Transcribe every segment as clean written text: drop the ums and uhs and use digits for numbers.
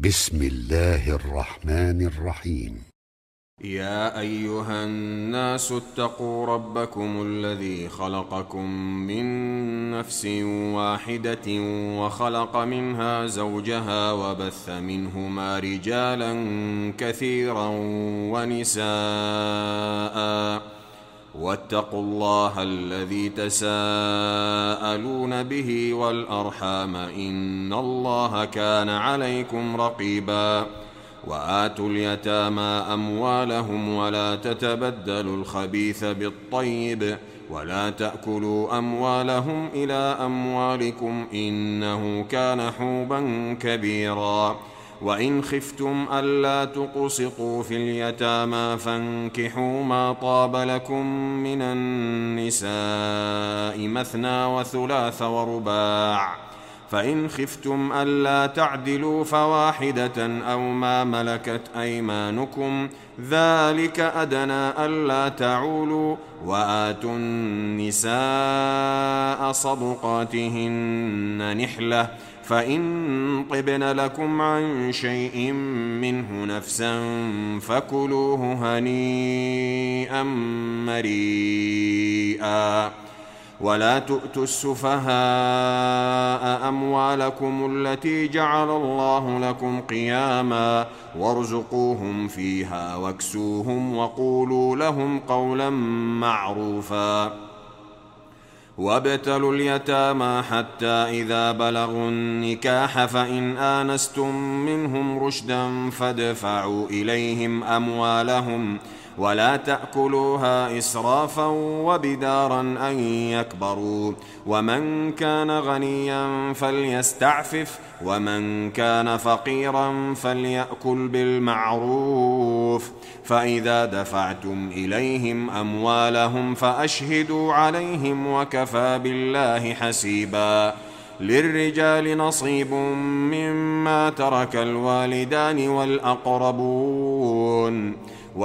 بسم الله الرحمن الرحيم. يا أيها الناس اتقوا ربكم الذي خلقكم من نفس واحدة وخلق منها زوجها وبث منهما رجالا كثيرا ونساء واتقوا الله الذي تساءلون به والأرحام إن الله كان عليكم رقيبا وآتوا اليتامى أموالهم ولا تتبدلوا الخبيث بالطيب ولا تأكلوا أموالهم إلى أموالكم إنه كان حوبا كبيرا وإن خفتم ألا تقسطوا في اليتامى فانكحوا ما طاب لكم من النساء مثنى وثلاث ورباع فإن خفتم ألا تعدلوا فواحدة أو ما ملكت أيمانكم ذلك أدنى ألا تعولوا وآتوا النساء صدقاتهن نحلة فإن طبن لكم عن شيء منه نفسا فكلوه هنيئا مريئا ولا تؤتوا السفهاء أموالكم التي جعل الله لكم قياما وارزقوهم فيها واكسوهم وقولوا لهم قولا معروفا وابتلوا اليتامى حتى إذا بلغوا النكاح فإن آنستم منهم رشدا فادفعوا إليهم أموالهم ولا تأكلوها إسرافا وبدارا أن يكبروا ومن كان غنيا فليستعفف ومن كان فقيرا فليأكل بالمعروف فإذا دفعتم إليهم أموالهم فأشهدوا عليهم وكفى بالله حسيبا للرجال نصيب مما ترك الوالدان والأقربون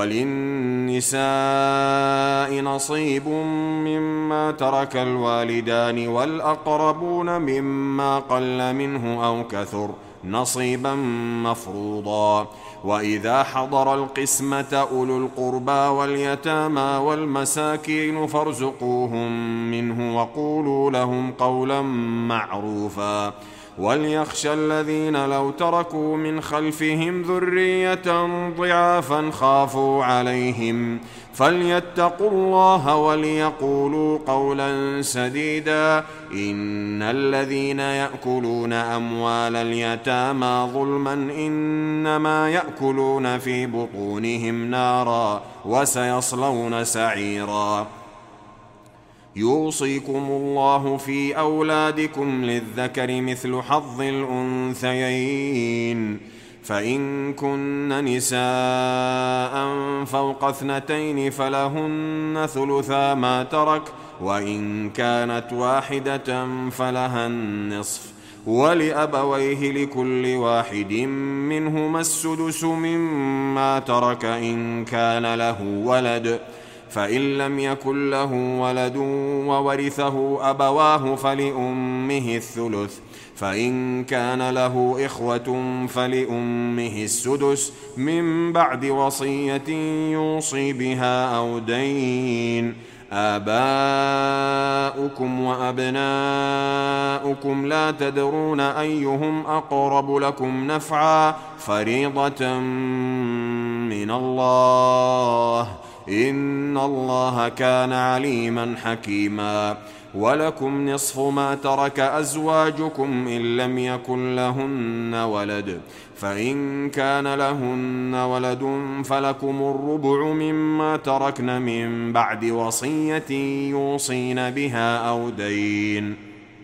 وللنساء نصيب مما ترك الوالدان والأقربون مما قل منه أو كثر نصيبا مفروضا وإذا حضر القسمة أولو القربى واليتامى والمساكين فارزقوهم منه وقولوا لهم قولا معروفا وليخشى الذين لو تركوا من خلفهم ذرية ضعافا خافوا عليهم فليتقوا الله وليقولوا قولا سديدا إن الذين يأكلون أموال اليتامى ظلما إنما يأكلون في بطونهم نارا وسيصلون سعيرا يوصيكم الله في أولادكم للذكر مثل حظ الأنثيين فإن كن نساء فوق 2 فلهن ثلثا ما ترك وإن كانت واحدة فلها النصف ولأبويه لكل واحد منهما السدس مما ترك إن كان له ولد فإن لم يكن له ولد وورثه أبواه فلأمه الثلث فإن كان له إخوة فلأمه السدس من بعد وصية يوصي بها أو دين آباؤكم وأبناؤكم لا تدرون أيهم أقرب لكم نفعا فريضة من الله إن الله كان عليما حكيما ولكم نصف ما ترك أزواجكم إن لم يكن لهن ولد فإن كان لهن ولد فلكم الربع مما تركن من بعد وصية يوصين بها أو دين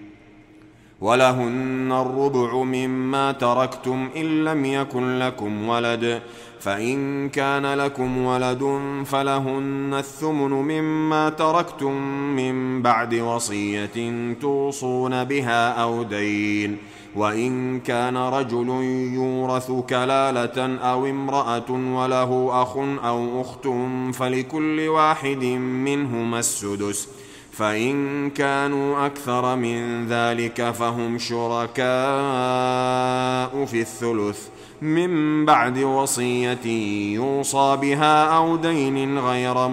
ولهن الربع مما تركتم إن لم يكن لكم ولد فإن كان لكم ولد فلهن الثمن مما تركتم من بعد وصية توصون بها أو دين وإن كان رجل يورث كلالة أو امرأة وله أخ أو أخت فلكل واحد منهما السدس فإن كانوا أكثر من ذلك فهم شركاء في الثلث من بعد وصية يوصى بها أو دين غير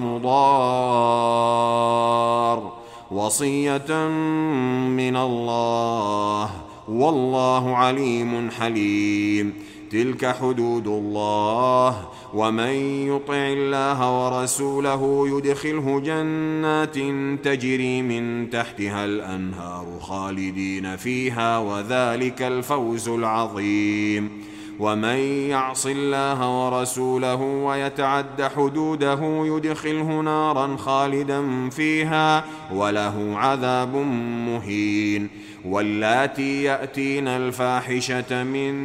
مضار، وصية من الله، والله عليم حليم. تلك حدود الله، ومن يطع الله ورسوله يدخله جنات تجري من تحتها الأنهار خالدين فيها، وذلك الفوز العظيم. ومن يعص الله ورسوله ويتعد حدوده يدخله نارا خالدا فيها، وله عذاب مهين. واللاتي يأتين الفاحشة من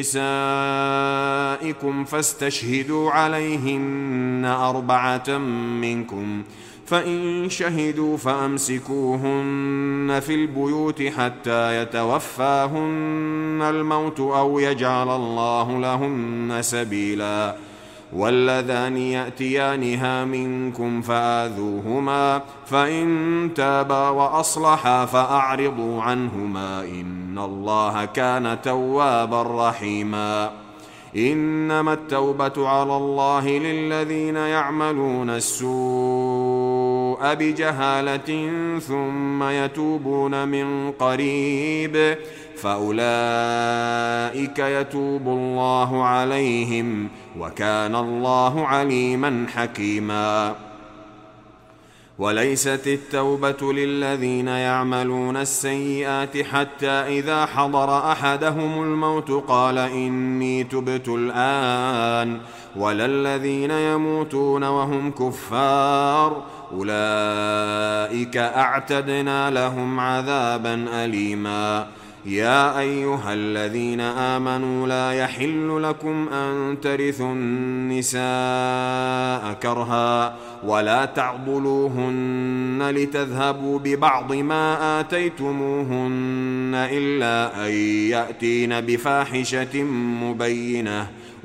نسائكم فاستشهدوا عليهن 4 منكم، فإن شهدوا فأمسكوهن في البيوت حتى يتوفاهن الموت أو يجعل الله لهن سبيلا. واللذان يأتيانها منكم فآذوهما، فإن تابا وأصلحا فأعرضوا عنهما، إن الله كان توابا رحيما. إنما التوبة على الله للذين يعملون السوء بجهالة ثم يتوبون من قريب فأولئك يتوب الله عليهم، وكان الله عليما حكيما. وليست التوبة للذين يعملون السيئات حتى إذا حضر أحدهم الموت قال إني تبت الآن، ولا الذين يموتون وهم كفار، أولئك أعتدنا لهم عذابا أليما. يا أيها الذين آمنوا لا يحل لكم أن ترثوا النساء كرها، ولا تعضلوهن لتذهبوا ببعض ما آتيتموهن إلا أن يأتين بفاحشة مبينة،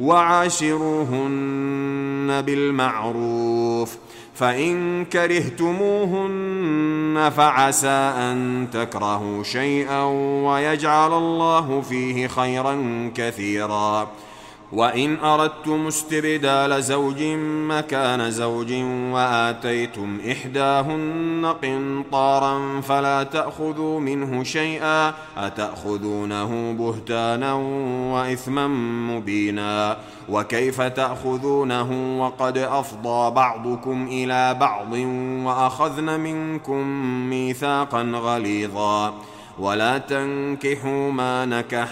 وعاشروهن بالمعروف. فإن كرهتموهن فعسى أن تكرهوا شيئا ويجعل الله فيه خيرا كثيرا. وإن أردتم استبدال زوج مكان زوج وآتيتم إحداهن قنطارا فلا تأخذوا منه شيئا، أتأخذونه بهتانا وإثما مبينا. وكيف تأخذونه وقد أفضى بعضكم إلى بعض وأخذن منكم ميثاقا غليظا. ولا تنكحوا ما نكح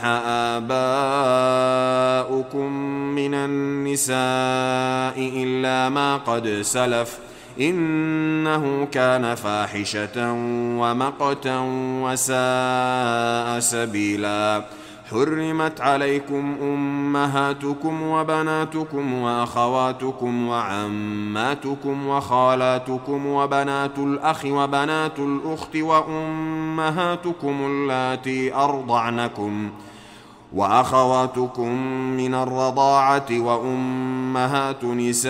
آباؤكم من النساء إلا ما قد سلف، إنه كان فاحشة ومقتا وساء سبيلا. حرمت عليكم أمهاتكم وبناتكم وأخواتكم وعماتكم وخالاتكم وبنات الأخ وبنات الأخت وأمهاتكم اللاتي أرضعنكم وأخواتكم من الرضاعة وأمهات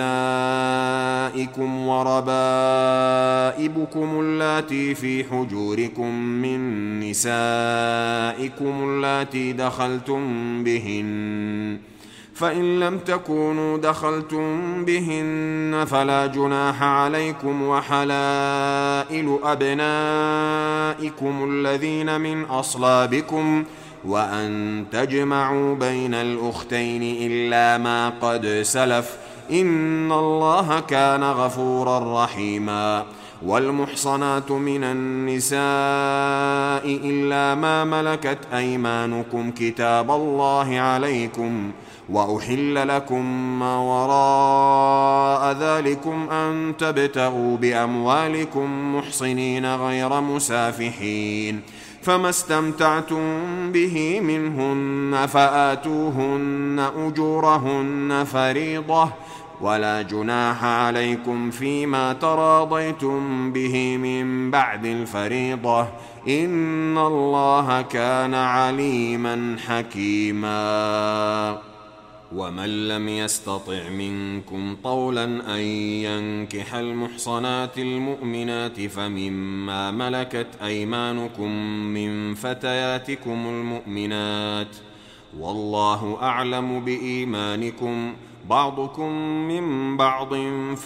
نسائكم وربائبكم اللاتي في حجوركم من نسائكم اللاتي دخلتم بهن، فإن لم تكونوا دخلتم بهن فلا جناح عليكم، وحلائل أبنائكم الذين من أصلابكم، وأن تجمعوا بين الأختين إلا ما قد سلف، إن الله كان غفورا رحيما. والمحصنات من النساء إلا ما ملكت أيمانكم كتاب الله عليكم، وأحل لكم ما وراء ذلكم أن تبتغوا بأموالكم محصنين غير مسافحين، فما استمتعتم به منهن فآتوهن أجورهن فريضة، ولا جناح عليكم فيما تراضيتم به من بعد الفريضة، إن الله كان عليما حكيما. ومن لم يستطع منكم طولا أن ينكح المحصنات المؤمنات فمما ملكت أيمانكم من فتياتكم المؤمنات، والله أعلم بإيمانكم، بعضكم من بعض،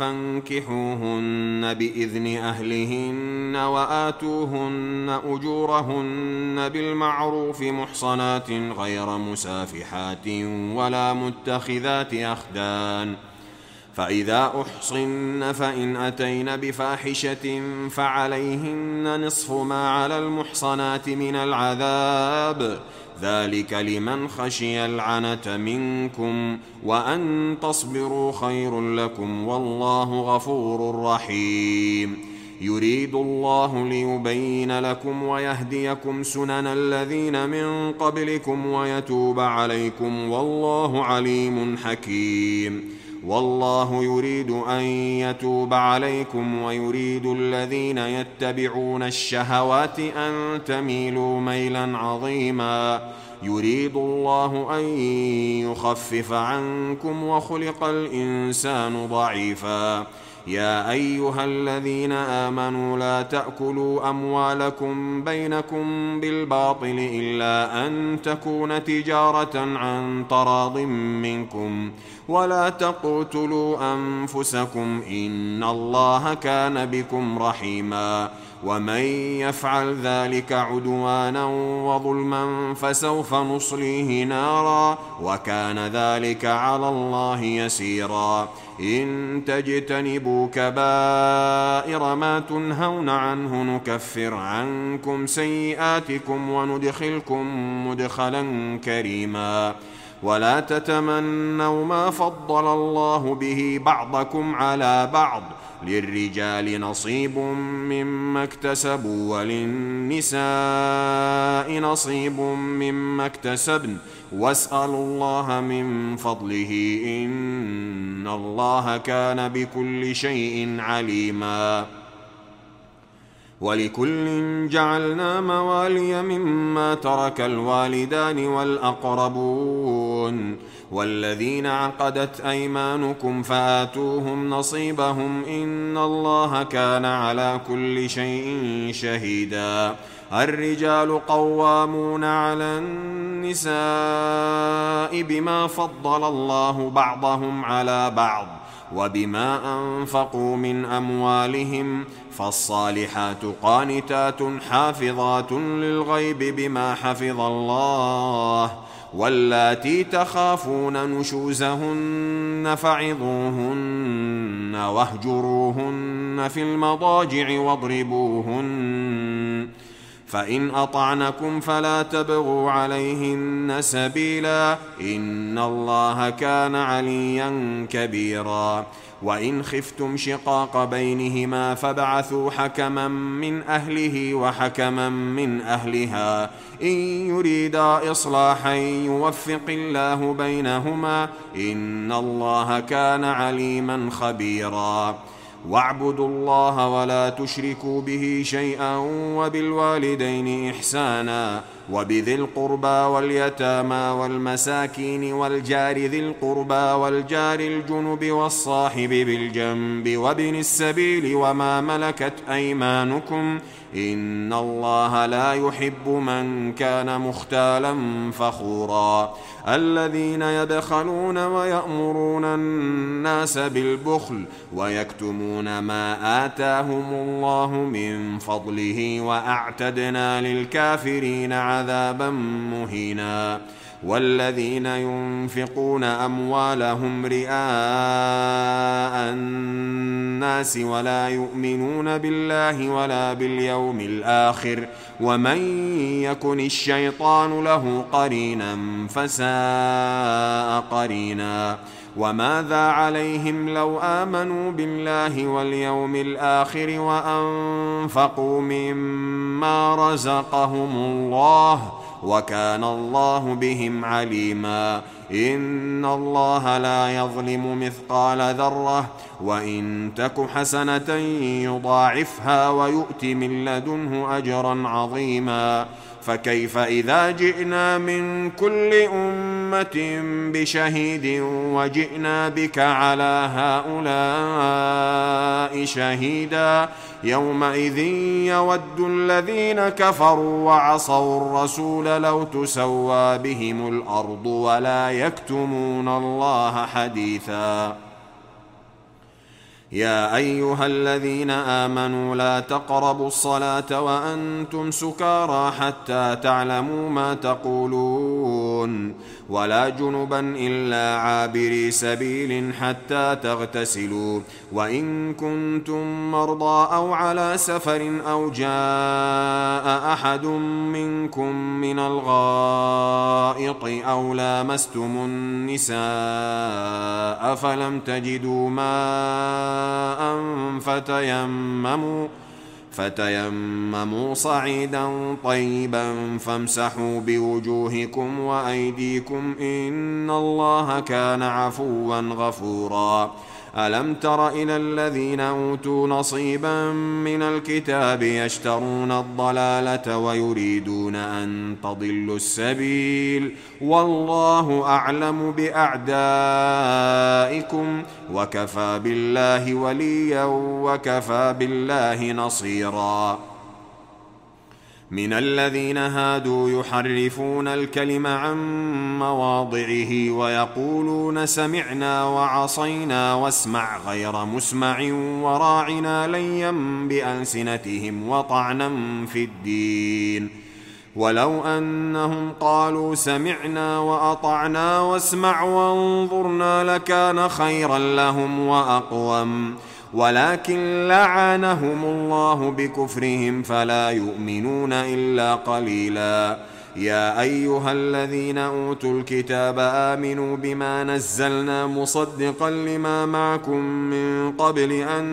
فانكحوهن بإذن أهلهن وآتوهن أجورهن بالمعروف محصنات غير مسافحات ولا متخذات أخدان. فإذا أحصن فإن أتين بفاحشة فعليهن نصف ما على المحصنات من العذاب، ذلك لمن خشي العنة منكم، وأن تصبروا خير لكم، والله غفور رحيم. يريد الله ليبين لكم ويهديكم سنن الذين من قبلكم ويتوب عليكم، والله عليم حكيم. والله يريد أن يتوب عليكم ويريد الذين يتبعون الشهوات أن تميلوا ميلا عظيما. يريد الله أن يخفف عنكم وخلق الإنسان ضعيفا. يا أيها الذين آمنوا لا تأكلوا أموالكم بينكم بالباطل إلا أن تكون تجارة عن تراض منكم، ولا تقتلوا أنفسكم إن الله كان بكم رحيما. ومن يفعل ذلك عدوانا وظلما فسوف نصليه نارا، وكان ذلك على الله يسيرا. إن تجتنبوا كبائر ما تنهون عنه نكفر عنكم سيئاتكم وندخلكم مدخلا كريما. ولا تتمنوا ما فضل الله به بعضكم على بعض، للرجال نصيب مما اكتسبوا وللنساء نصيب مما اكتسبن، واسألوا الله من فضله إن الله كان بكل شيء عليما. ولكل جعلنا موالي مما ترك الوالدان والأقربون والذين عقدت أيمانكم فآتوهم نصيبهم إن الله كان على كل شيء شهيدا. الرجال قوامون على النساء بما فضل الله بعضهم على بعض وبما أنفقوا من أموالهم، فالصالحات قانتات حافظات للغيب بما حفظ الله. واللاتي تخافون نشوزهن فعظوهن واهجروهن في المضاجع واضربوهن، فإن أطعنكم فلا تبغوا عليهن سبيلا إن الله كان عليا كبيرا. وإن خفتم شقاق بينهما فابعثوا حكما من أهله وحكما من أهلها إن يريدا إصلاحا يوفق الله بينهما إن الله كان عليما خبيرا. واعبدوا الله ولا تشركوا به شيئا وبالوالدين إحسانا وبذي القربى واليتامى والمساكين والجار ذي القربى والجار الجنب والصاحب بالجنب وابن السبيل وما ملكت أيمانكم إن الله لا يحب من كان مختالا فخورا. الذين يبخلون ويأمرون الناس بالبخل ويكتمون ما آتاهم الله من فضله وأعتدنا للكافرين عذابا مهينا. والذين ينفقون أموالهم رئاء الناس ولا يؤمنون بالله ولا باليوم الآخر ومن يكن الشيطان له قرينا فساء قرينا. وماذا عليهم لو آمنوا بالله واليوم الآخر وأنفقوا مما رزقهم الله وكان الله بهم عليما. إن الله لا يظلم مثقال ذرة وإن تك حسنة يضاعفها ويؤت من لدنه أجرا عظيما. فكيف إذا جئنا من كل أمة بشهيد وجئنا بك على هؤلاء شهيدا يومئذ يود الذين كفروا وعصوا الرسول لو تسوى بهم الأرض ولا يكتمون الله حديثا. يا أيها الذين آمنوا لا تقربوا الصلاة وأنتم سكارى حتى تعلموا ما تقولون ولا جنبا إلا عابري سبيل حتى تغتسلوا وإن كنتم مرضى أو على سفر أو جاء أحد منكم من الغائط أو لامستم النساء فلم تجدوا ماء فتيمموا صعيدا طيبا فامسحوا بوجوهكم وأيديكم إن الله كان عفوا غفورا. ألم تر إلى الذين أوتوا نصيبا من الكتاب يشترون الضلالة ويريدون أن تضلوا السبيل والله أعلم بأعدائكم وكفى بالله وليا وكفى بالله نصيرا. من الذين هادوا يحرفون الكلم عن مواضعه ويقولون سمعنا وعصينا واسمع غير مسمع وراعنا ليا بألسنتهم وطعنا في الدين ولو أنهم قالوا سمعنا وأطعنا واسمع وانظرنا لكان خيرا لهم وأقوم ولكن لعنهم الله بكفرهم فلا يؤمنون إلا قليلا. يا أيها الذين أوتوا الكتاب آمنوا بما نزلنا مصدقا لما معكم من قبل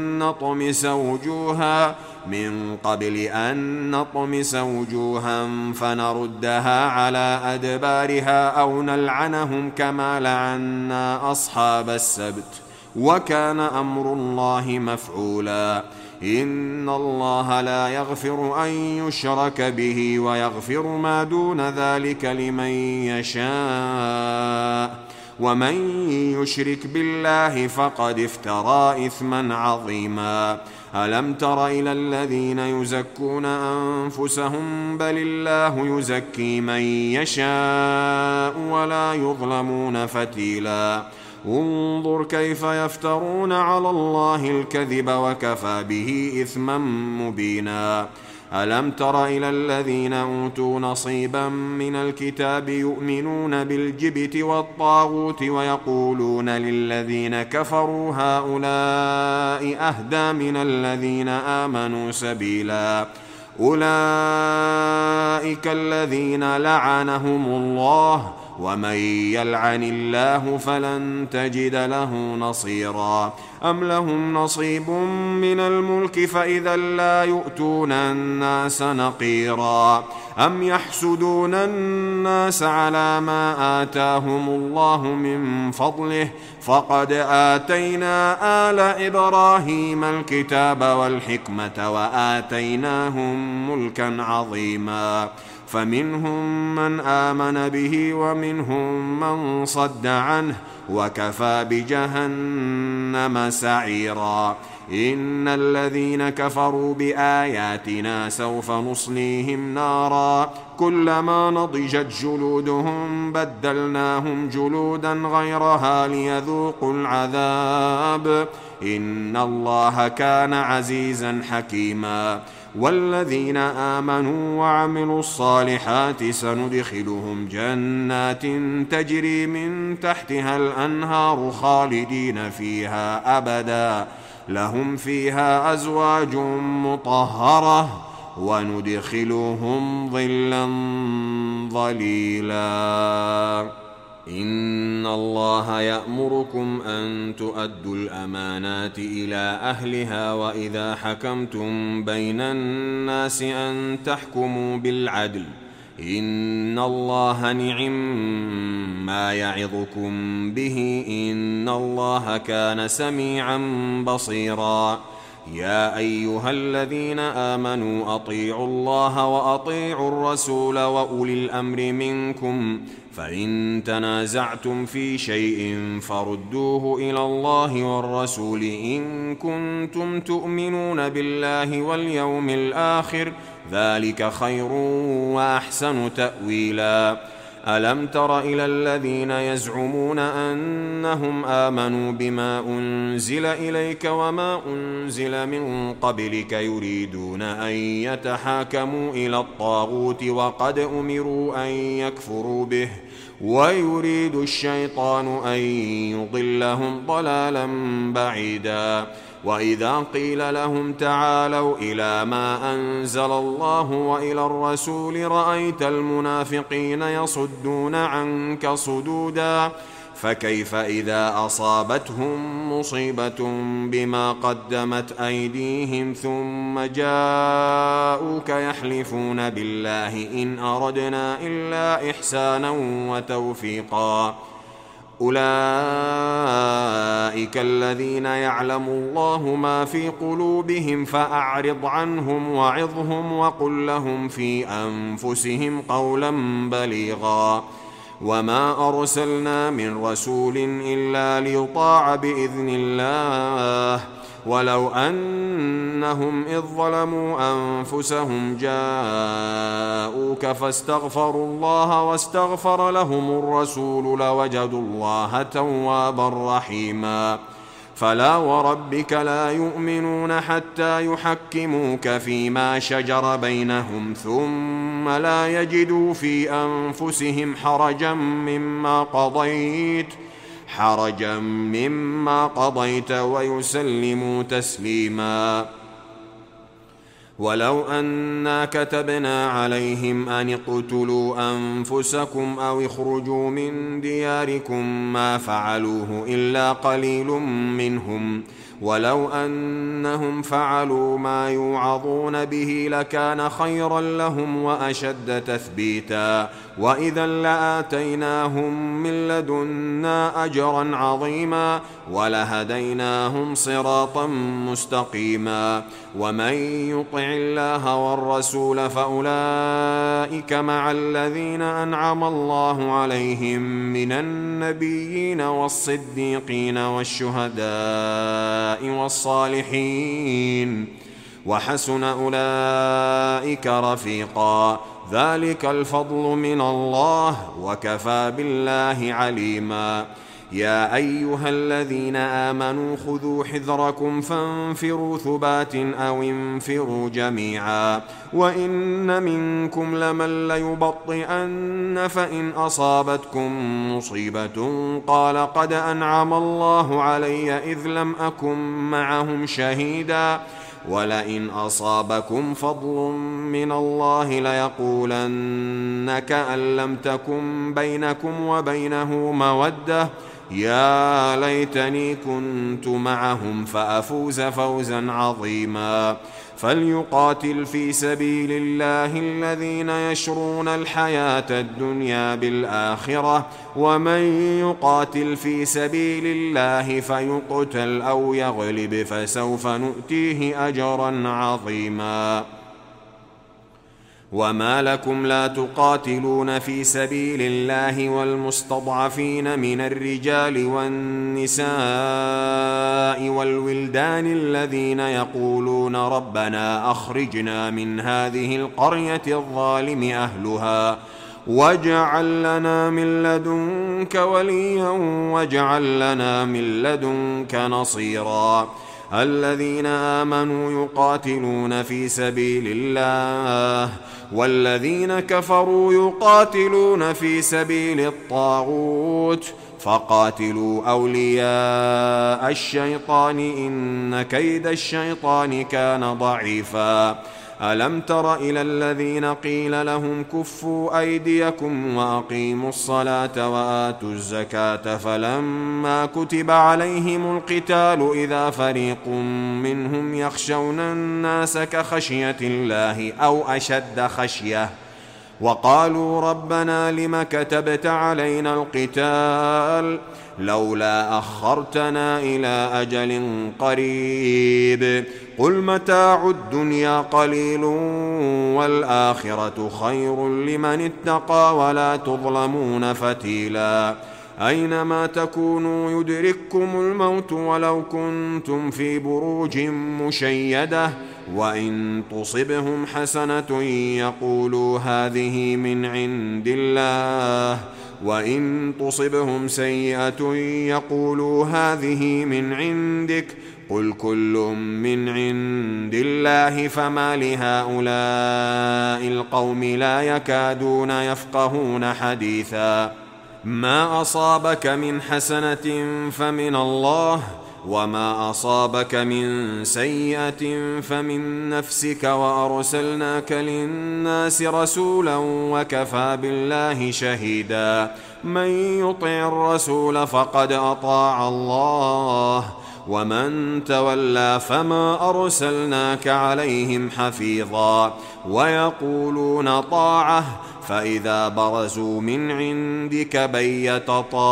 أن نطمس وجوها فنردها على أدبارها أو نلعنهم كما لعنا أصحاب السبت وكان أمر الله مفعولا. إن الله لا يغفر أن يشرك به ويغفر ما دون ذلك لمن يشاء ومن يشرك بالله فقد افترى إثما عظيما. ألم تر إلى الذين يزكون أنفسهم بل الله يزكي من يشاء ولا يظلمون فتيلا. انظر كيف يفترون على الله الكذب وكفى به إثما مبينا. ألم تر إلى الذين أوتوا نصيبا من الكتاب يؤمنون بالجبت والطاغوت ويقولون للذين كفروا هؤلاء أهدى من الذين آمنوا سبيلا. أولئك الذين لعنهم الله ومن يلعن الله فلن تجد له نصيرا. أم لهم نصيب من الملك فإذا لا يؤتون الناس نقيرا. أم يحسدون الناس على ما آتاهم الله من فضله فقد آتينا آل إبراهيم الكتاب والحكمة وآتيناهم ملكا عظيما. فمنهم من آمن به ومنهم من صد عنه وكفى بجهنم سعيرا. إن الذين كفروا بآياتنا سوف نصليهم نارا كلما نضجت جلودهم بدلناهم جلودا غيرها ليذوقوا العذاب إن الله كان عزيزا حكيما. والذين آمنوا وعملوا الصالحات سندخلهم جنات تجري من تحتها الأنهار خالدين فيها أبدا لهم فيها أزواج مطهرة وندخلهم ظلا ظليلا. إن الله يأمركم أن تؤدوا الأمانات إلى أهلها وإذا حكمتم بين الناس أن تحكموا بالعدل إن الله نعم ما يعظكم به إن الله كان سميعا بصيرا. يا أيها الذين آمنوا أطيعوا الله وأطيعوا الرسول وأولي الأمر منكم فإن تنازعتم في شيء فردوه إلى الله والرسول إن كنتم تؤمنون بالله واليوم الآخر ذلك خير وأحسن تأويلا ألم تر إلى الذين يزعمون أنهم آمنوا بما أنزل إليك وما أنزل من قبلك يريدون أن يتحاكموا إلى الطاغوت وقد أمروا أن يكفروا به ويريد الشيطان أن يضلهم ضلالا بعيدا وإذا قيل لهم تعالوا إلى ما أنزل الله وإلى الرسول رأيت المنافقين يصدون عنك صدودا فكيف إذا أصابتهم مصيبة بما قدمت أيديهم ثم جاءوك يحلفون بالله إن أردنا إلا إحسانا وتوفيقا أولئك الذين يعلم الله ما في قلوبهم فأعرض عنهم وعظهم وقل لهم في أنفسهم قولا بليغا وما أرسلنا من رسول إلا ليطاع بإذن الله ولو أنهم إذ ظلموا أنفسهم جاءوك فاستغفروا الله واستغفر لهم الرسول لوجدوا الله توابا رحيما فلا وربك لا يؤمنون حتى يحكموك فيما شجر بينهم ثم لا يجدوا في أنفسهم حرجا مما قضيت ويسلموا تسليما ولو أنا كتبنا عليهم أن اقتلوا أنفسكم أو اخرجوا من دياركم ما فعلوه إلا قليل منهم ولو أنهم فعلوا ما يوعظون به لكان خيرا لهم وأشد تثبيتا وإذا لآتيناهم من لدنا أجرا عظيما ولهديناهم صراطا مستقيما ومن يطع الله والرسول فأولئك مع الذين أنعم الله عليهم من النبيين والصديقين والشهداء والصالحين وحسن أولئك رفيقا ذلك الفضل من الله وكفى بالله عليما يا أيها الذين آمنوا خذوا حذركم فانفروا ثبات أو انفروا جميعا وإن منكم لمن ليبطئن فإن أصابتكم مصيبة قال قد أنعم الله علي إذ لم أكن معهم شهيدا ولئن أصابكم فضل من الله ليقولن كأن لم تكن بينكم وبينه مودة يا ليتني كنت معهم فأفوز فوزا عظيما فليقاتل في سبيل الله الذين يشرون الحياة الدنيا بالآخرة ومن يقاتل في سبيل الله فيقتل أو يغلب فسوف نؤتيه أجرا عظيما وما لكم لا تقاتلون في سبيل الله والمستضعفين من الرجال والنساء والولدان الذين يقولون ربنا أخرجنا من هذه القرية الظالم أهلها واجعل لنا من لدنك وليا واجعل لنا من لدنك نصيرا الذين آمنوا يقاتلون في سبيل الله والذين كفروا يقاتلون في سبيل الطاغوت فقاتلوا أولياء الشيطان إن كيد الشيطان كان ضعيفا ألم تر إلى الذين قيل لهم كفوا أيديكم وأقيموا الصلاة وآتوا الزكاة فلما كتب عليهم القتال إذا فريق منهم يخشون الناس كخشية الله أو أشد خشية وقالوا ربنا لم كتبت علينا القتال لولا أخرتنا إلى أجل قريب قل متاع الدنيا قليل والآخرة خير لمن اتقى ولا تظلمون فتيلا أينما تكونوا يدرككم الموت ولو كنتم في بروج مشيدة وإن تصبهم حسنة يقولوا هذه من عند الله وإن تصبهم سيئة يقولوا هذه من عندك قل كل من عند الله فما لهؤلاء القوم لا يكادون يفقهون حديثا ما أصابك من حسنة فمن الله وما أصابك من سيئة فمن نفسك وأرسلناك للناس رسولا وكفى بالله شهيدا من يطع الرسول فقد أطاع الله ومن تولى فما أرسلناك عليهم حفيظا ويقولون طاعة فإذا برزوا من عندك بيت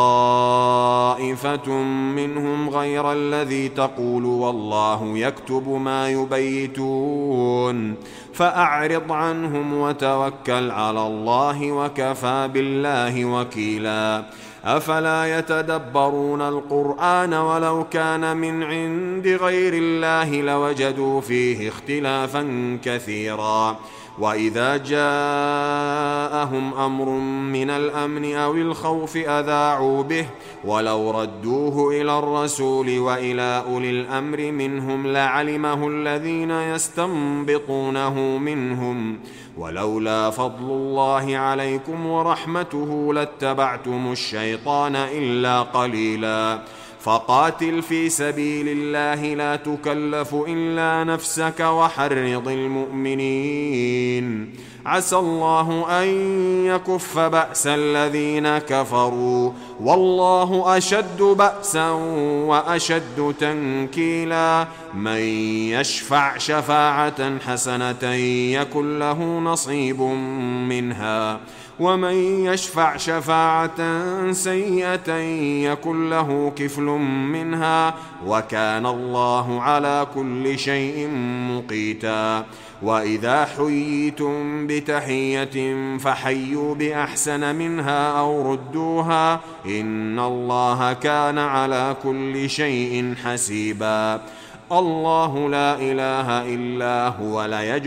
طائفة منهم غير الذي تقول والله يكتب ما يبيتون فأعرض عنهم وتوكل على الله وكفى بالله وكيلا أفلا يتدبرون القرآن ولو كان من عند غير الله لوجدوا فيه اختلافا كثيرا وإذا جاءهم أمر من الأمن أو الخوف أذاعوا به ولو ردوه إلى الرسول وإلى أولي الأمر منهم لعلمه الذين يستنبطونه منهم ولولا فضل الله عليكم ورحمته لاتبعتم الشيطان إلا قليلا فقاتل في سبيل الله لا تكلف إلا نفسك وحرض المؤمنين عسى الله أن يكف بأس الذين كفروا والله أشد بأسا وأشد تنكيلا من يشفع شفاعة حسنة يكن له نصيب منها ومن يشفع شفاعة سيئة يكن له كفل منها وكان الله على كل شيء مقيتا وإذا حييتم بتحية فحيوا بأحسن منها أو ردوها إن الله كان على كل شيء حسيبا الله لا إله إلا هو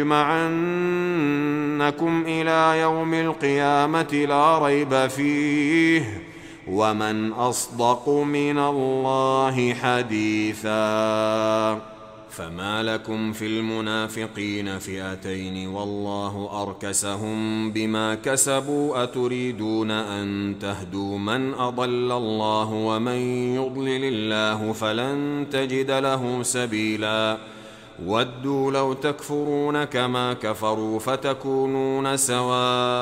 ليجمعنكم إلى يوم القيامة لا ريب فيه ومن أصدق من الله حديثا فما لكم في المنافقين فئتين والله أركسهم بما كسبوا أتريدون أن تهدوا من أضل الله ومن يضلل الله فلن تجد له سبيلا ودوا لو تكفرون كما كفروا فتكونون سواء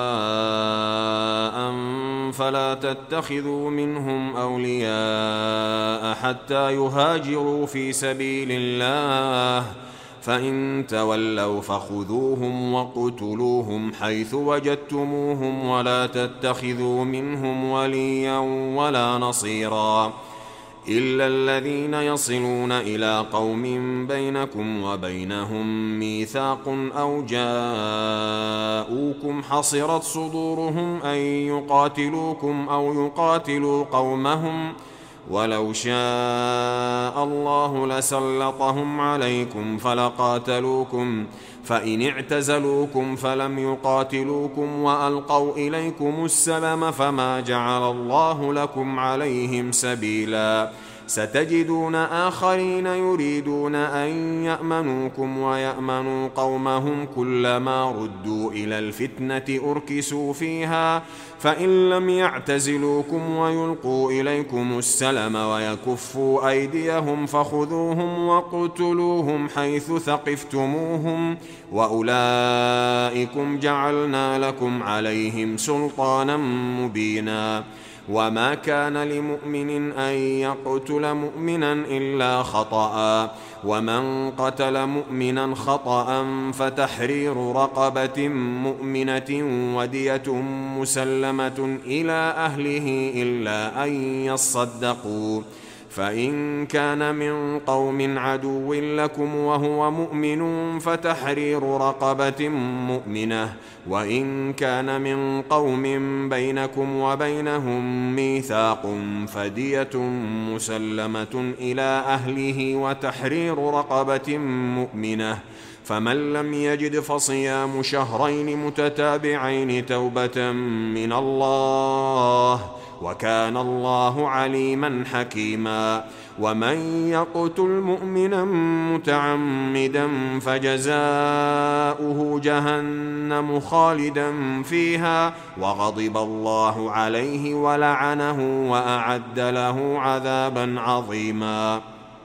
فلا تتخذوا منهم أولياء حتى يهاجروا في سبيل الله فإن تولوا فخذوهم وقتلوهم حيث وجدتموهم ولا تتخذوا منهم وليا ولا نصيرا إلا الذين يصلون إلى قوم بينكم وبينهم ميثاق أو جاءوكم حصرت صدورهم أن يقاتلوكم أو يقاتلوا قومهم ولو شاء الله لسلطهم عليكم فلقاتلوكم فإن اعتزلوكم فلم يقاتلوكم وألقوا إليكم السلم فما جعل الله لكم عليهم سبيلا ستجدون آخرين يريدون أن يأمنوكم ويأمنوا قومهم كلما ردوا إلى الفتنة أركسوا فيها فإن لم يعتزلوكم ويلقوا إليكم السلم ويكفوا أيديهم فخذوهم واقتلوهم حيث ثقفتموهم وأولئكم جعلنا لكم عليهم سلطانا مبينا وما كان لمؤمن أن يقتل مؤمنا إلا خطأ، ومن قتل مؤمنا خطأ فتحرير رقبة مؤمنة ودية مسلمة إلى أهله إلا أن يصدقوا، فإن كان من قوم عدو لكم وهو مؤمن فتحرير رقبة مؤمنة، وإن كان من قوم بينكم وبينهم ميثاق فدية مسلمة إلى أهله وتحرير رقبة مؤمنة، فمن لم يجد فصيام شهرين متتابعين توبة من الله، وكان الله عليما حكيما. ومن يقتل مؤمنا متعمدا فجزاؤه جهنم خالدا فيها وغضب الله عليه ولعنه وأعد له عذابا عظيما.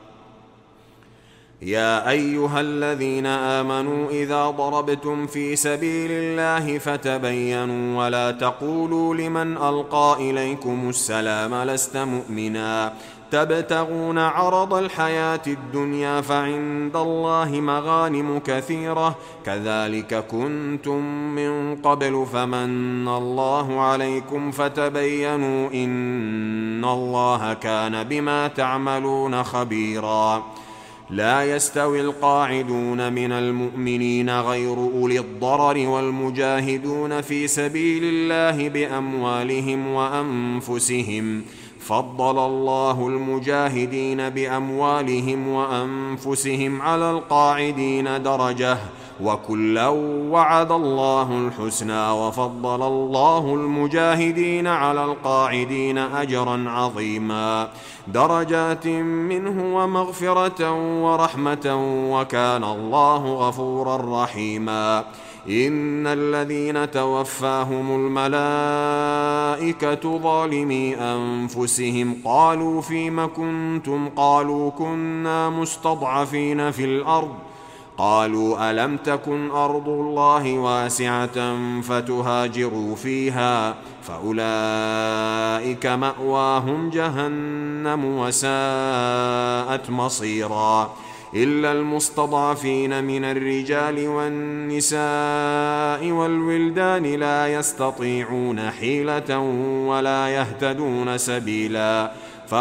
يا أيها الذين آمنوا إذا ضربتم في سبيل الله فتبينوا ولا تقولوا لمن ألقى إليكم السلام لست مؤمنا تبتغون عرض الحياة الدنيا فعند الله مغانم كثيرة كذلك كنتم من قبل فمن الله عليكم فتبينوا إن الله كان بما تعملون خبيرا. لا يستوي القاعدون من المؤمنين غير أولي الضرر والمجاهدون في سبيل الله بأموالهم وأنفسهم، فضل الله المجاهدين بأموالهم وأنفسهم على القاعدين درجة، وكلا وعد الله الحسنى، وفضل الله المجاهدين على القاعدين أجرا عظيما، درجات منه ومغفرة ورحمة، وكان الله غفورا رحيما. إن الذين توفاهم الملائكة ظالمي أنفسهم قالوا فيم كنتم قالوا كنا مستضعفين في الأرض قالوا ألم تكن أرض الله واسعة فتهاجروا فيها فأولئك مأواهم جهنم وساءت مصيرا. إلا المستضعفين من الرجال والنساء والولدان لا يستطيعون حيلة ولا يهتدون سبيلا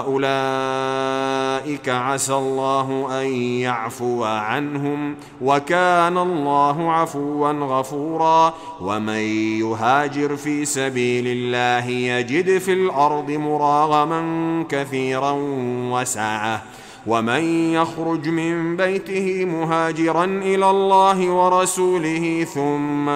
فأولئك عسى الله أن يعفو عنهم وكان الله عفوا غفورا. ومن يهاجر في سبيل الله يجد في الأرض مراغما كثيرا وسعة ومن يخرج من بيته مهاجرا إلى الله ورسوله ثم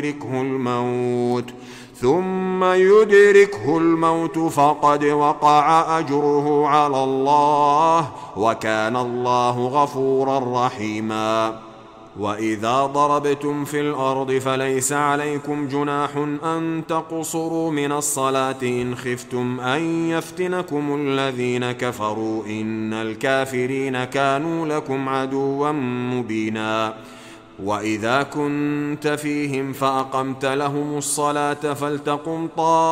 يدركه الموت فقد وقع أجره على الله وكان الله غفورا رحيما. وإذا ضربتم في الأرض فليس عليكم جناح أن تقصروا من الصلاة إن خفتم أن يفتنكم الذين كفروا إن الكافرين كانوا لكم عدوا مبينا. وإذا كنت فيهم فأقمت لهم الصلاة فلتقم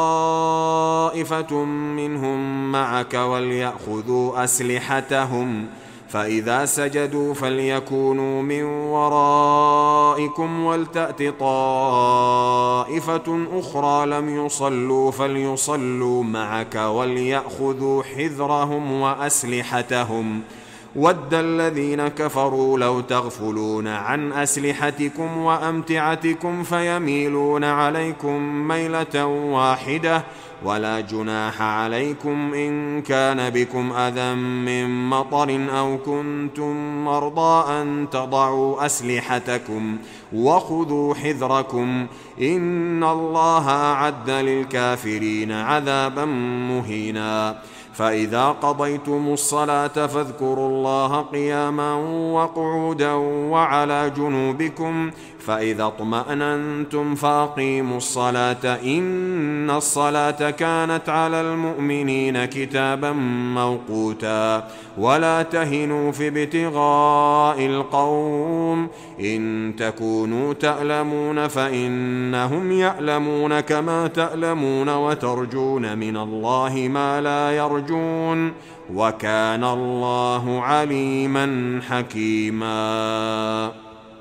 طائفة منهم معك وليأخذوا أسلحتهم فإذا سجدوا فليكونوا من ورائكم ولتأت طائفة أخرى لم يصلوا فليصلوا معك وليأخذوا حذرهم وأسلحتهم ود الذين كفروا لو تغفلون عن أسلحتكم وأمتعتكم فيميلون عليكم ميلة واحدة ولا جناح عليكم إن كان بكم أذى من مطر أو كنتم مرضى أن تضعوا أسلحتكم وخذوا حذركم إن الله أعد للكافرين عذابا مهينا. فإذا قضيتم الصلاة فاذكروا الله قياما وقعودا وعلى جنوبكم فإذا اطمأننتم فأقيموا الصلاة إن الصلاة كانت على المؤمنين كتابا موقوتا. ولا تهنوا في ابتغاء القوم إن تكونوا تألمون فإنهم يألمون كما تألمون وترجون من الله ما لا يرجون وكان الله عليما حكيما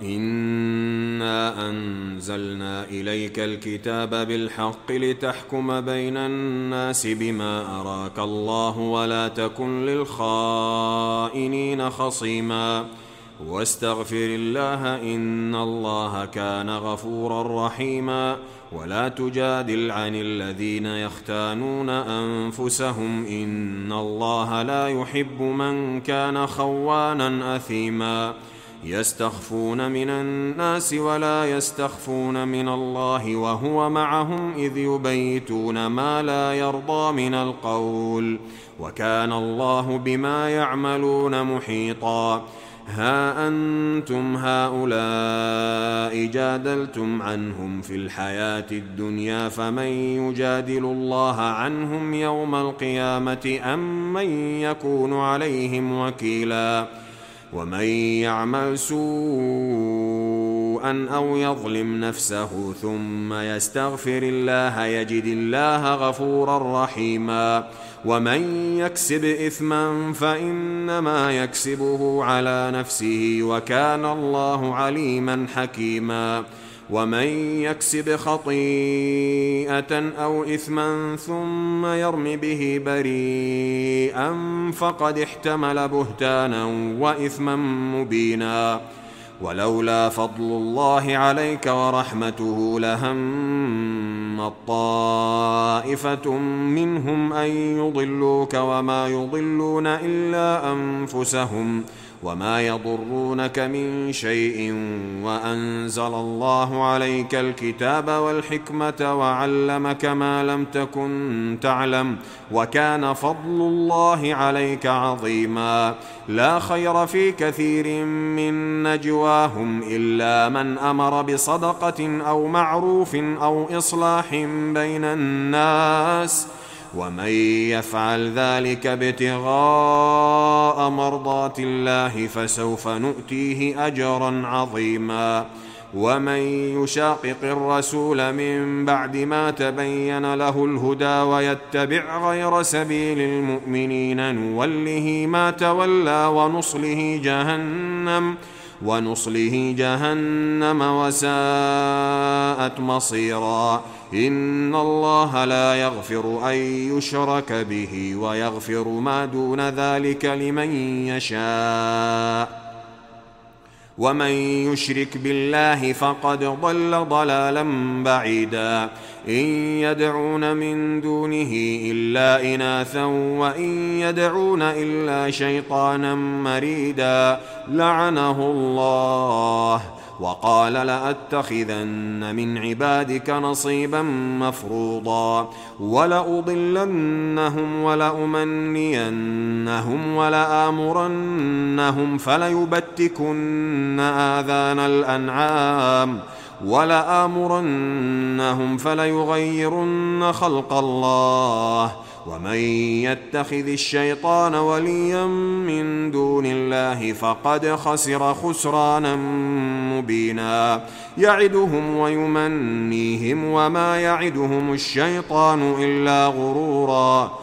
إنا أنزلنا إليك الكتاب بالحق لتحكم بين الناس بما أراك الله ولا تكن للخائنين خصيما واستغفر الله إن الله كان غفورا رحيما ولا تجادل عن الذين يختانون أنفسهم إن الله لا يحب من كان خوانا أثيما يستخفون من الناس ولا يستخفون من الله وهو معهم إذ يبيتون ما لا يرضى من القول وكان الله بما يعملون محيطا ها أنتم هؤلاء جادلتم عنهم في الحياة الدنيا فمن يجادل الله عنهم يوم القيامة أم من يكون عليهم وكيلا ومن يعمل سوءا أو يظلم نفسه ثم يستغفر الله يجد الله غفورا رحيما ومن يكسب إثما فإنما يكسبه على نفسه وكان الله عليما حكيما ومن يكسب خطيئة أو إثما ثم يرم به بريئا فقد احتمل بهتانا وإثما مبينا ولولا فضل الله عليك ورحمته لهم طائفة منهم أن يضلوك وما يضلون إلا أنفسهم وما يضرونك من شيء وأنزل الله عليك الكتاب والحكمة وعلمك ما لم تكن تعلم وكان فضل الله عليك عظيما لا خير في كثير من نجواهم إلا من أمر بصدقة أو معروف أو إصلاح بين الناس ومن يفعل ذلك ابتغاء مرضات الله فسوف نؤتيه أجرا عظيما ومن يشاقق الرسول من بعد ما تبين له الهدى ويتبع غير سبيل المؤمنين نوله ما تولى ونصله جهنم وساءت مصيرا إن الله لا يغفر أن يشرك به ويغفر ما دون ذلك لمن يشاء ومن يشرك بالله فقد ضل ضلالا بعيدا إن يدعون من دونه إلا إناثا وإن يدعون إلا شيطانا مريدا لعنه الله وقال لأتخذن من عبادك نصيبا مفروضا ولأضلنهم ولأمنينهم ولآمرنهم فليبتكن آذان الأنعام ولآمرنهم فليغيرن خلق الله ومن يتخذ الشيطان وليا من دون الله فقد خسر خسرانا مبينا يعدهم ويمنيهم وما يعدهم الشيطان إلا غرورا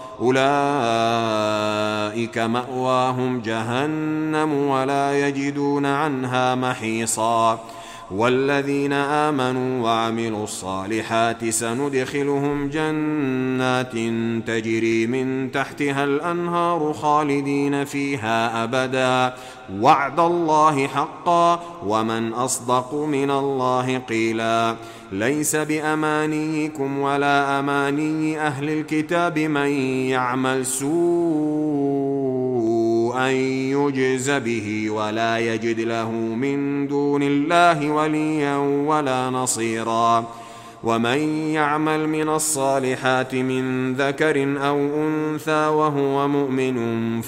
أولئك مأواهم جهنم ولا يجدون عنها محيصا والذين آمنوا وعملوا الصالحات سندخلهم جنات تجري من تحتها الأنهار خالدين فيها أبدا وعد الله حقا ومن أصدق من الله قيلا ليس بأمانيكم ولا أماني أهل الكتاب من يعمل سوءا يجز به ولا يجد له من دون الله وليا ولا نصيرا ومن يعمل من الصالحات من ذكر أو أنثى وهو مؤمن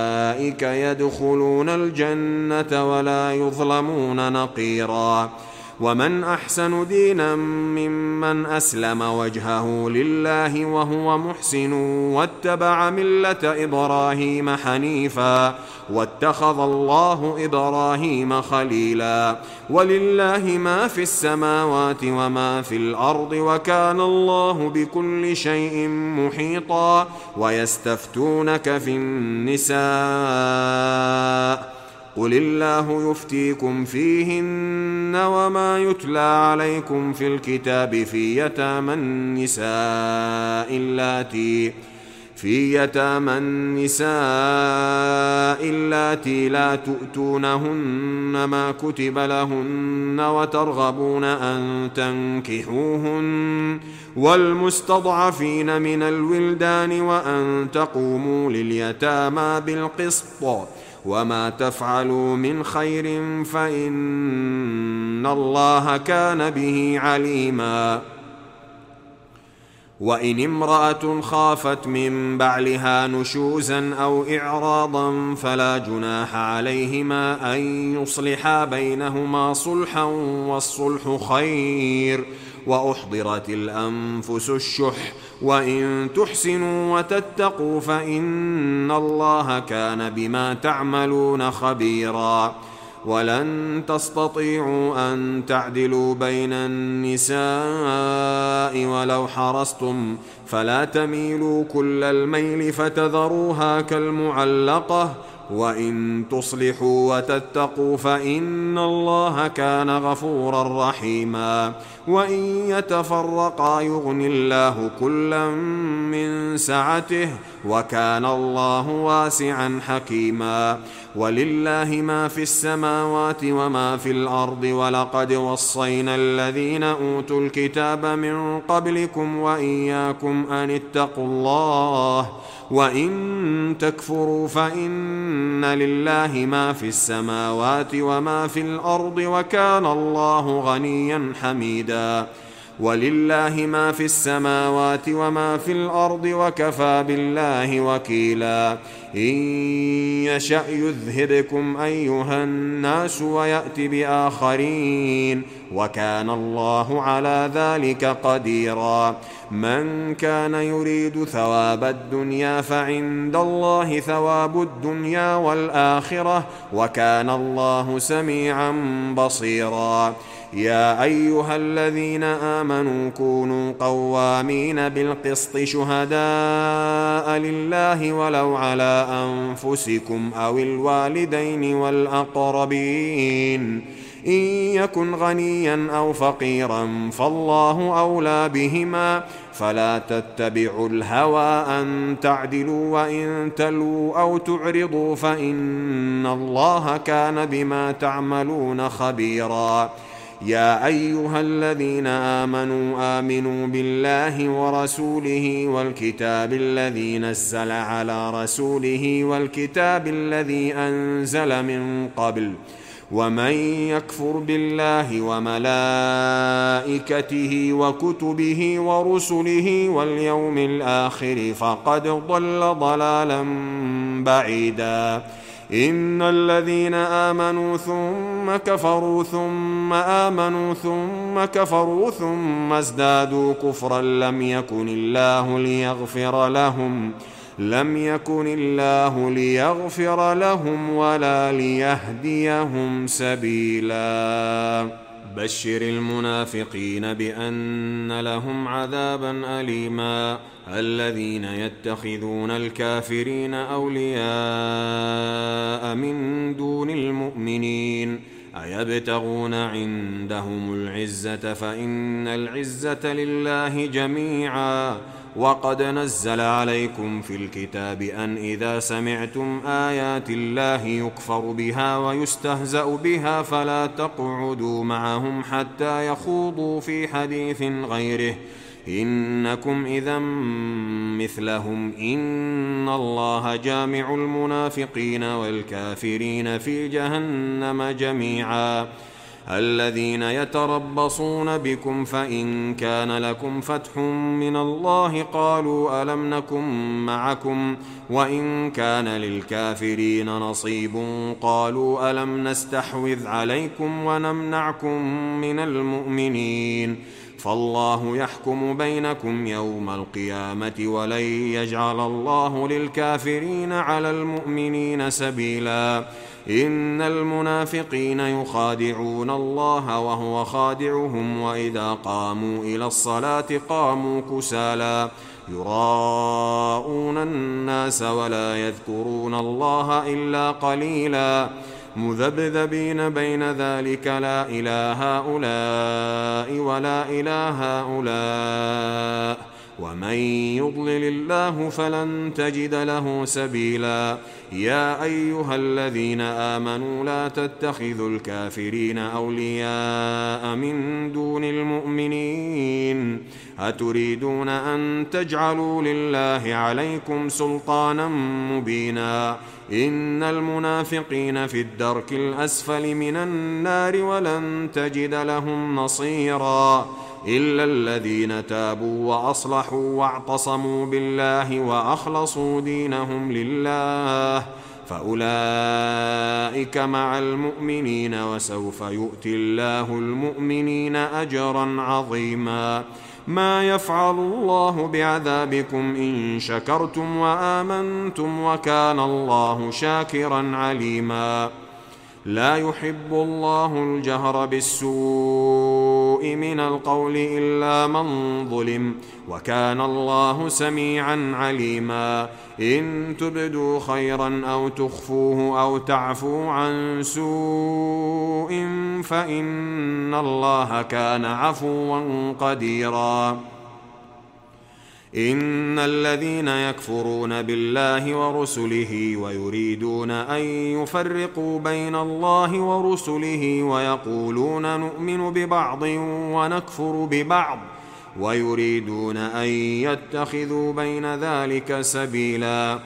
فأولئك يدخلون الجنة ولا يظلمون نقيرا ومن أحسن دينا ممن أسلم وجهه لله وهو محسن واتبع ملة إبراهيم حنيفا واتخذ الله إبراهيم خليلا ولله ما في السماوات وما في الأرض وكان الله بكل شيء محيطا ويستفتونك في النساء قل الله يفتيكم فيهن وما يتلى عليكم في الكتاب في يتامى النساء اللاتي لا تؤتونهن ما كتب لهن وترغبون أن تنكحوهن والمستضعفين من الولدان وأن تقوموا لليتامى بالقسط وما تفعلوا من خير فإن الله كان به عليما وإن امرأة خافت من بعلها نشوزا أو إعراضا فلا جناح عليهما أن يصلحا بينهما صلحا والصلح خير وأحضرت الأنفس الشح وإن تحسنوا وتتقوا فإن الله كان بما تعملون خبيرا ولن تستطيعوا أن تعدلوا بين النساء ولو حرصتم فلا تميلوا كل الميل فتذروها كالمعلقة وإن تصلحوا وتتقوا فإن الله كان غفورا رحيما وإن يتفرقا يغن الله كلا من سعته وكان الله واسعا حكيما ولله ما في السماوات وما في الأرض ولقد وصينا الذين أوتوا الكتاب من قبلكم وإياكم أن اتقوا الله وإن تكفروا فإن لله ما في السماوات وما في الأرض وكان الله غنيا حميدا ولله ما في السماوات وما في الأرض وكفى بالله وكيلا إن يشأ يذهبكم أيها الناس ويأت بآخرين وكان الله على ذلك قديرا من كان يريد ثواب الدنيا فعند الله ثواب الدنيا والآخرة وكان الله سميعا بصيرا يا أيها الذين آمنوا كونوا قوامين بالقسط شهداء لله ولو على أنفسكم أو الوالدين والأقربين إن يكن غنيا أو فقيرا فالله أولى بهما فلا تتبعوا الهوى أن تعدلوا وإن تلووا أو تعرضوا فإن الله كان بما تعملون خبيرا يا أيها الذين آمنوا بالله ورسوله والكتاب الذي نزل على رسوله والكتاب الذي أنزل من قبل ومن يكفر بالله وملائكته وكتبه ورسله واليوم الآخر فقد ضل ضلالا بعيدا إن الذين آمنوا ثم كفروا ثم آمنوا ثم كفروا ثم ازدادوا كفرا لم يكن الله ليغفر لهم ولا ليهديهم سبيلا بشر المنافقين بأن لهم عذابا أليما الذين يتخذون الكافرين أولياء من دون المؤمنين أيبتغون عندهم العزة فإن العزة لله جميعا وقد نزل عليكم في الكتاب أن إذا سمعتم آيات الله يكفر بها ويستهزأ بها فلا تقعدوا معهم حتى يخوضوا في حديث غيره إنكم إذا مثلهم إن الله جامع المنافقين والكافرين في جهنم جميعا الذين يتربصون بكم فإن كان لكم فتح من الله قالوا ألم نكن معكم وإن كان للكافرين نصيب قالوا ألم نستحوذ عليكم ونمنعكم من المؤمنين فالله يحكم بينكم يوم القيامة ولن يجعل الله للكافرين على المؤمنين سبيلا إن المنافقين يخادعون الله وهو خادعهم وإذا قاموا إلى الصلاة قاموا كسالى يراءون الناس ولا يذكرون الله إلا قليلا مذبذبين بين ذلك لا إلى هؤلاء ولا إلى هؤلاء ومن يضلل الله فلن تجد له سبيلا يا أيها الذين آمنوا لا تتخذوا الكافرين أولياء من دون المؤمنين أتريدون أن تجعلوا لله عليكم سلطانا مبينا إن المنافقين في الدرك الأسفل من النار ولن تجد لهم نصيرا إلا الذين تابوا وأصلحوا واعتصموا بالله وأخلصوا دينهم لله فأولئك مع المؤمنين وسوف يؤتي الله المؤمنين أجرا عظيما ما يفعل الله بعذابكم إن شكرتم وآمنتم وكان الله شاكرا عليما لا يحب الله الجهر بالسوء من القول إلا من ظلم وكان الله سميعا عليما إن تبدوا خيرا أو تخفوه أو تعفوا عن سوء فإن الله كان عفوا قديرا إن الذين يكفرون بالله ورسله ويريدون أن يفرقوا بين الله ورسله ويقولون نؤمن ببعض ونكفر ببعض ويريدون أن يتخذوا بين ذلك سبيلا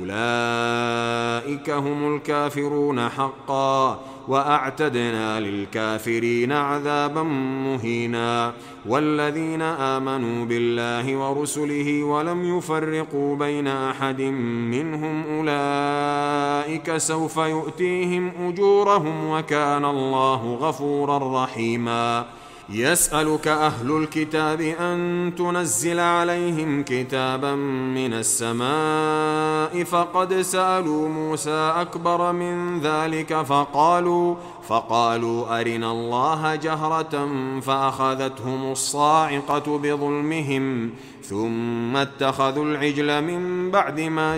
أولئك هم الكافرون حقا وأعتدنا للكافرين عذابا مهينا والذين آمنوا بالله ورسله ولم يفرقوا بين أحد منهم أولئك سوف يؤتيهم أجورهم وكان الله غفورا رحيما يسألك أهل الكتاب أن تنزل عليهم كتابا من السماء فقد سألوا موسى أكبر من ذلك فقالوا أرنا الله جهرة فأخذتهم الصاعقة بظلمهم ثم اتخذوا العجل من بعد ما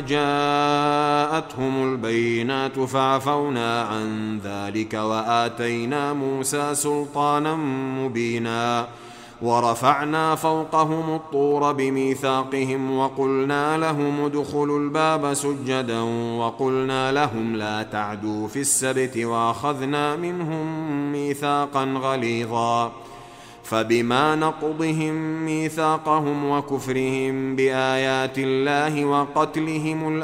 جاءتهم البينات فعفونا عن ذلك وآتينا موسى سلطانا مبينا ورفعنا فوقهم الطور بميثاقهم وقلنا لهم ادخلوا الباب سجدا وقلنا لهم لا تعدوا في السبت وأخذنا منهم ميثاقا غليظا فبما نقضهم ميثاقهم وكفرهم بآيات الله وقتلهم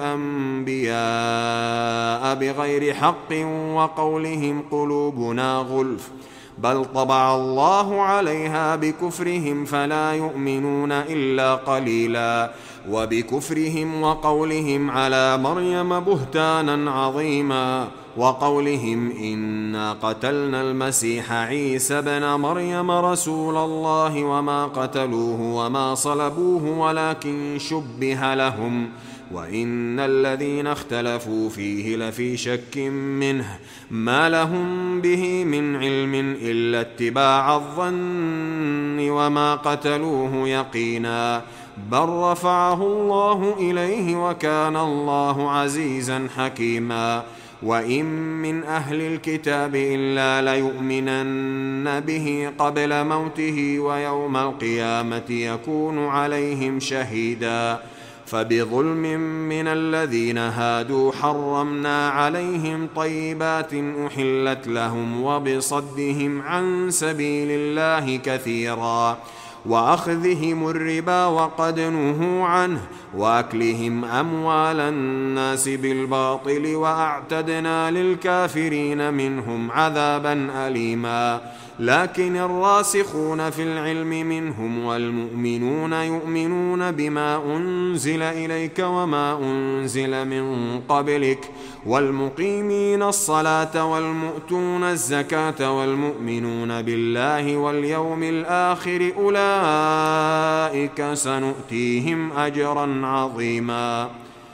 الأنبياء بغير حق وقولهم قلوبنا غلف بل طبع الله عليها بكفرهم فلا يؤمنون إلا قليلا وبكفرهم وقولهم على مريم بهتانا عظيما وقولهم إنا قتلنا المسيح عيسى بن مريم رسول الله وما قتلوه وما صلبوه ولكن شبه لهم وإن الذين اختلفوا فيه لفي شك منه ما لهم به من علم إلا اتباع الظن وما قتلوه يقينا بل رفعه الله إليه وكان الله عزيزا حكيما وإن من أهل الكتاب إلا ليؤمنن به قبل موته ويوم القيامة يكون عليهم شهيدا فبظلم من الذين هادوا حرمنا عليهم طيبات أحلت لهم وبصدهم عن سبيل الله كثيرا وأخذهم الربا وقد نهوا عنه وأكلهم أموال الناس بالباطل وأعتدنا للكافرين منهم عذابا أليما لكن الراسخون في العلم منهم والمؤمنون يؤمنون بما أنزل إليك وما أنزل من قبلك والمقيمين الصلاة والمؤتون الزكاة والمؤمنون بالله واليوم الآخر أولئك سنؤتيهم أجرا عظيما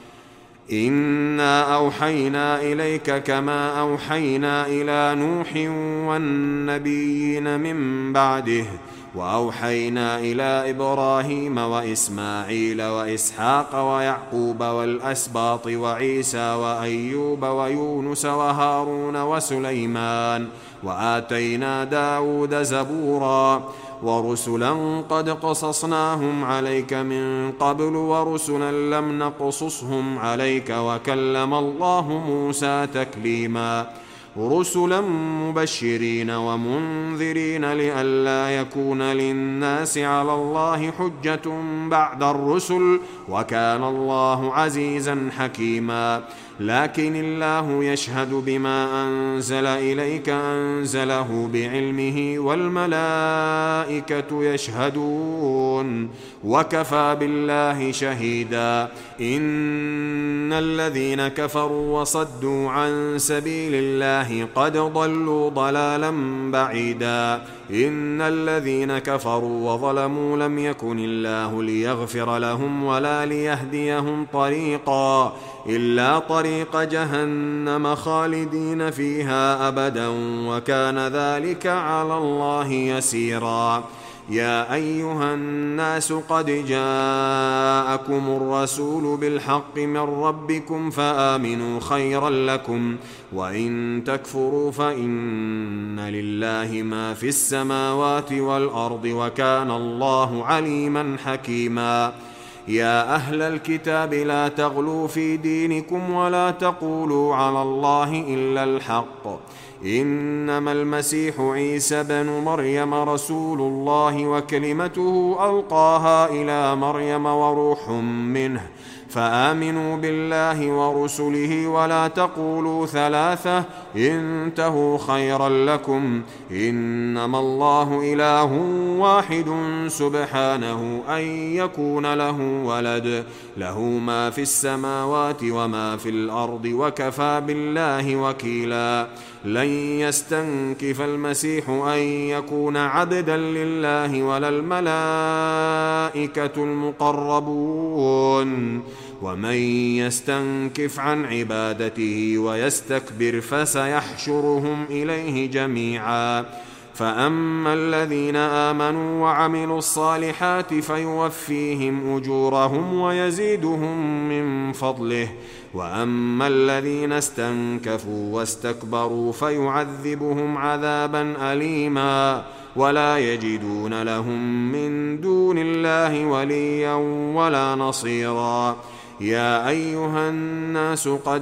إنا أوحينا إليك كما أوحينا إلى نوح والنبيين من بعده وأوحينا إلى إبراهيم وإسماعيل وإسحاق ويعقوب والأسباط وعيسى وأيوب ويونس وهارون وسليمان وآتينا داود زبورا ورسلا قد قصصناهم عليك من قبل ورسلا لم نقصصهم عليك وكلم الله موسى تكليما رسلا مبشرين ومنذرين لئلا يكون للناس على الله حجة بعد الرسل وكان الله عزيزا حكيما لكن الله يشهد بما أنزل إليك أنزله بعلمه والملائكة يشهدون وكفى بالله شهيدا إن الذين كفروا وصدوا عن سبيل الله قد ضلوا ضلالا بعيدا إن الذين كفروا وظلموا لم يكن الله ليغفر لهم ولا ليهديهم طريقا إلا طريق جهنم خالدين فيها أبدا وكان ذلك على الله يسيرا يا أيها الناس قد جاءكم الرسول بالحق من ربكم فآمنوا خيرا لكم وإن تكفروا فإن لله ما في السماوات والأرض وكان الله عليما حكيما يا أهل الكتاب لا تغلوا في دينكم ولا تقولوا على الله إلا الحق إنما المسيح عيسى بن مريم رسول الله وكلمته ألقاها إلى مريم وروح منه فآمنوا بالله ورسله ولا تقولوا ثلاثة انتهوا خيرا لكم إنما الله إله واحد سبحانه أن يكون له ولد له ما في السماوات وما في الأرض وكفى بالله وكيلا لن يستنكف المسيح أن يكون عبدا لله ولا الملائكة المقربون ومن يستنكف عن عبادته ويستكبر فسيحشرهم إليه جميعا فأما الذين آمنوا وعملوا الصالحات فيوفيهم أجورهم ويزيدهم من فضله وأما الذين استنكفوا واستكبروا فيعذبهم عذابا أليما ولا يجدون لهم من دون الله وليا ولا نصيرا يا أيها الناس قد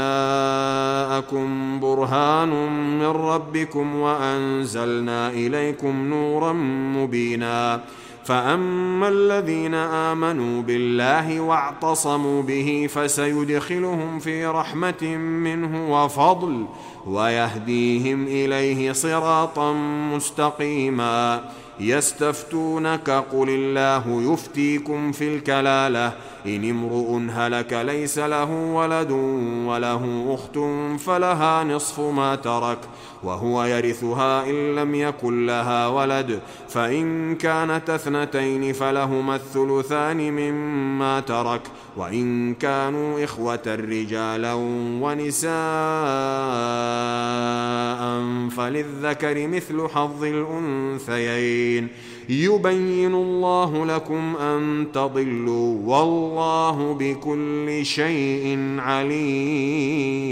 جاءكم برهان من ربكم وأنزلنا إليكم نورا مبينا فأما الذين آمنوا بالله واعتصموا به فسيدخلهم في رحمة منه وفضل ويهديهم إليه صراطا مستقيما يستفتونك قل الله يفتيكم في الكلالة إن امرؤ هلك ليس له ولد وله أخت فلها نصف ما ترك وهو يرثها إن لم يكن لها ولد فإن كانت اثنتين فلهما الثلثان مما ترك وإن كانوا إخوة رجالا ونساء فللذكر مثل حظ الأنثيين يبين الله لكم أن تضلوا والله بكل شيء عليم.